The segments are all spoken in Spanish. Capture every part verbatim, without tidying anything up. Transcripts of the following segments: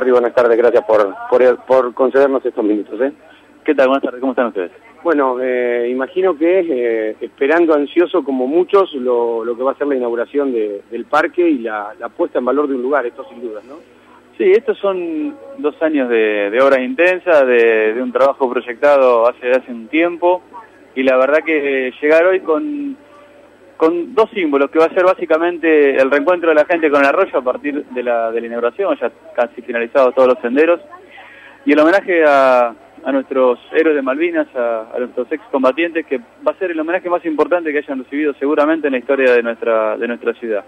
Ferri, buenas tardes, gracias por, por, por concedernos estos minutos. ¿eh? ¿Qué tal? Buenas tardes, ¿cómo están ustedes? Bueno, eh, imagino que eh, esperando ansioso como muchos lo, lo que va a ser la inauguración de, del parque y la, la puesta en valor de un lugar, esto sin dudas, ¿no? Sí, estos son dos años de, de obras intensas, de, de un trabajo proyectado hace, hace un tiempo, y la verdad que llegar hoy con, con dos símbolos, que va a ser básicamente el reencuentro de la gente con el arroyo a partir de la, de la inauguración, ya casi finalizados todos los senderos, y el homenaje a, a nuestros héroes de Malvinas, a, a nuestros excombatientes, que va a ser el homenaje más importante que hayan recibido seguramente en la historia de nuestra, de nuestra ciudad.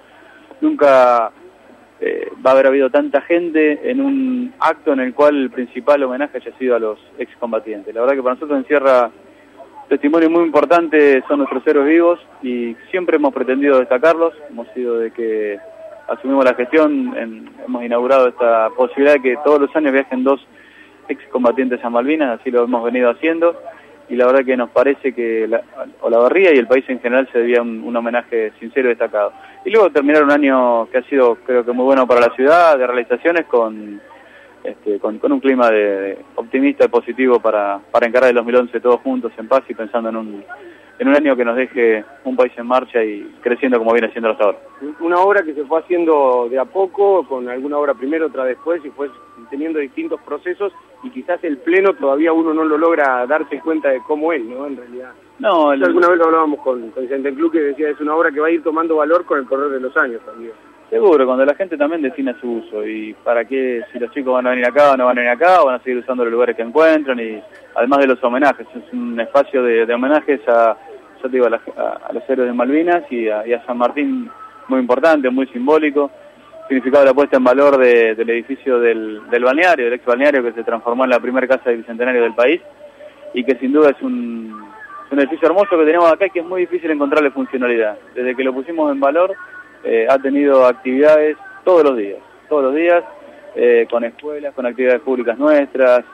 Nunca eh, va a haber habido tanta gente en un acto en el cual el principal homenaje haya sido a los excombatientes. La verdad que para nosotros encierra testimonio muy importante, son nuestros héroes vivos y siempre hemos pretendido destacarlos. Hemos sido de que asumimos la gestión, en, hemos inaugurado esta posibilidad de que todos los años viajen dos excombatientes a Malvinas, así lo hemos venido haciendo, y la verdad que nos parece que la, Olavarría y el país en general se debía un, un homenaje sincero y destacado. Y luego terminar un año que ha sido, creo que muy bueno para la ciudad, de realizaciones, con este, con, con un clima de, de optimista y positivo para, para encarar el dos mil once todos juntos, en paz y pensando en un, en un año que nos deje un país en marcha y creciendo como viene haciendo hasta ahora. Una obra que se fue haciendo de a poco, con alguna obra primero, otra después, y fue teniendo distintos procesos, y quizás el pleno todavía uno no lo logra darse cuenta de cómo es, ¿no? En realidad. No, el... Alguna vez lo hablábamos con, con Vicente Club, que decía es una obra que va a ir tomando valor con el correr de los años también. Seguro, cuando la gente también define su uso, y para qué, si los chicos van a venir acá o no van a venir acá, o van a seguir usando los lugares que encuentran, y además de los homenajes, es un espacio de, de homenajes a, yo te digo, a, la, a, a los héroes de Malvinas y a, y a San Martín, muy importante, muy simbólico. Significado de la puesta en valor de, del edificio del, del balneario, del ex balneario, que se transformó en la primera casa del bicentenario del país, y que sin duda es un, es un edificio hermoso que tenemos acá y que es muy difícil encontrarle funcionalidad. Desde que lo pusimos en valor, eh, ha tenido actividades todos los días, todos los días, eh, con escuelas, con actividades públicas nuestras,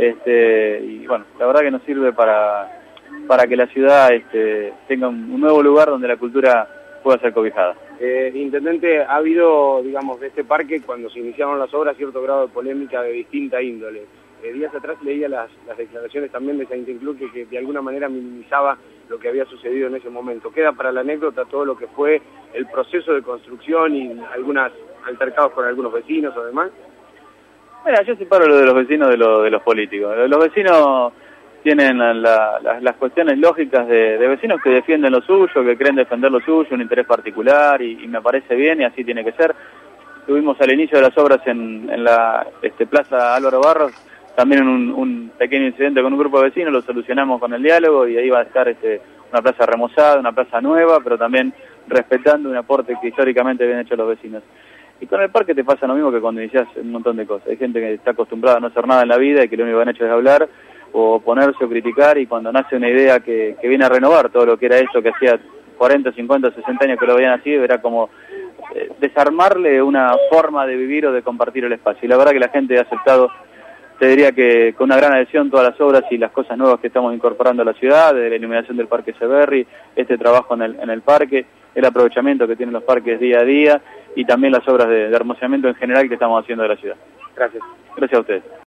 este, y bueno, la verdad que nos sirve para, para que la ciudad este, tenga un, un nuevo lugar donde la cultura pueda ser cobijada. Eh, Intendente, ha habido, digamos, de este parque, cuando se iniciaron las obras, cierto grado de polémica de distinta índole. Eh, días atrás leía las, las declaraciones también de Vicente Club que, que de alguna manera minimizaba lo que había sucedido en ese momento. Queda para la anécdota todo lo que fue el proceso de construcción y algunos altercados con algunos vecinos o demás. Mira, yo separo lo de los vecinos de, lo, de los políticos. Los vecinos tienen la, la, las cuestiones lógicas de, de vecinos que defienden lo suyo, que creen defender lo suyo, un interés particular, y, y me parece bien y así tiene que ser. Tuvimos al inicio de las obras en, en la este, Plaza Álvaro Barros también un, un pequeño incidente con un grupo de vecinos, lo solucionamos con el diálogo y ahí va a estar este, una plaza remozada, una plaza nueva, pero también respetando un aporte que históricamente habían hecho los vecinos. Y con el parque te pasa lo mismo que cuando iniciás un montón de cosas. Hay gente que está acostumbrada a no hacer nada en la vida y que lo único que han hecho es hablar o oponerse o criticar, y cuando nace una idea que, que viene a renovar todo lo que era esto que hacía cuarenta, cincuenta, sesenta años que lo veían así, era como eh, desarmarle una forma de vivir o de compartir el espacio. Y la verdad que la gente ha aceptado, te diría que con una gran adhesión, todas las obras y las cosas nuevas que estamos incorporando a la ciudad, desde la iluminación del Parque Echeverri, este trabajo en el, en el parque, el aprovechamiento que tienen los parques día a día, y también las obras de, de hermoseamiento en general que estamos haciendo de la ciudad. Gracias. Gracias a ustedes.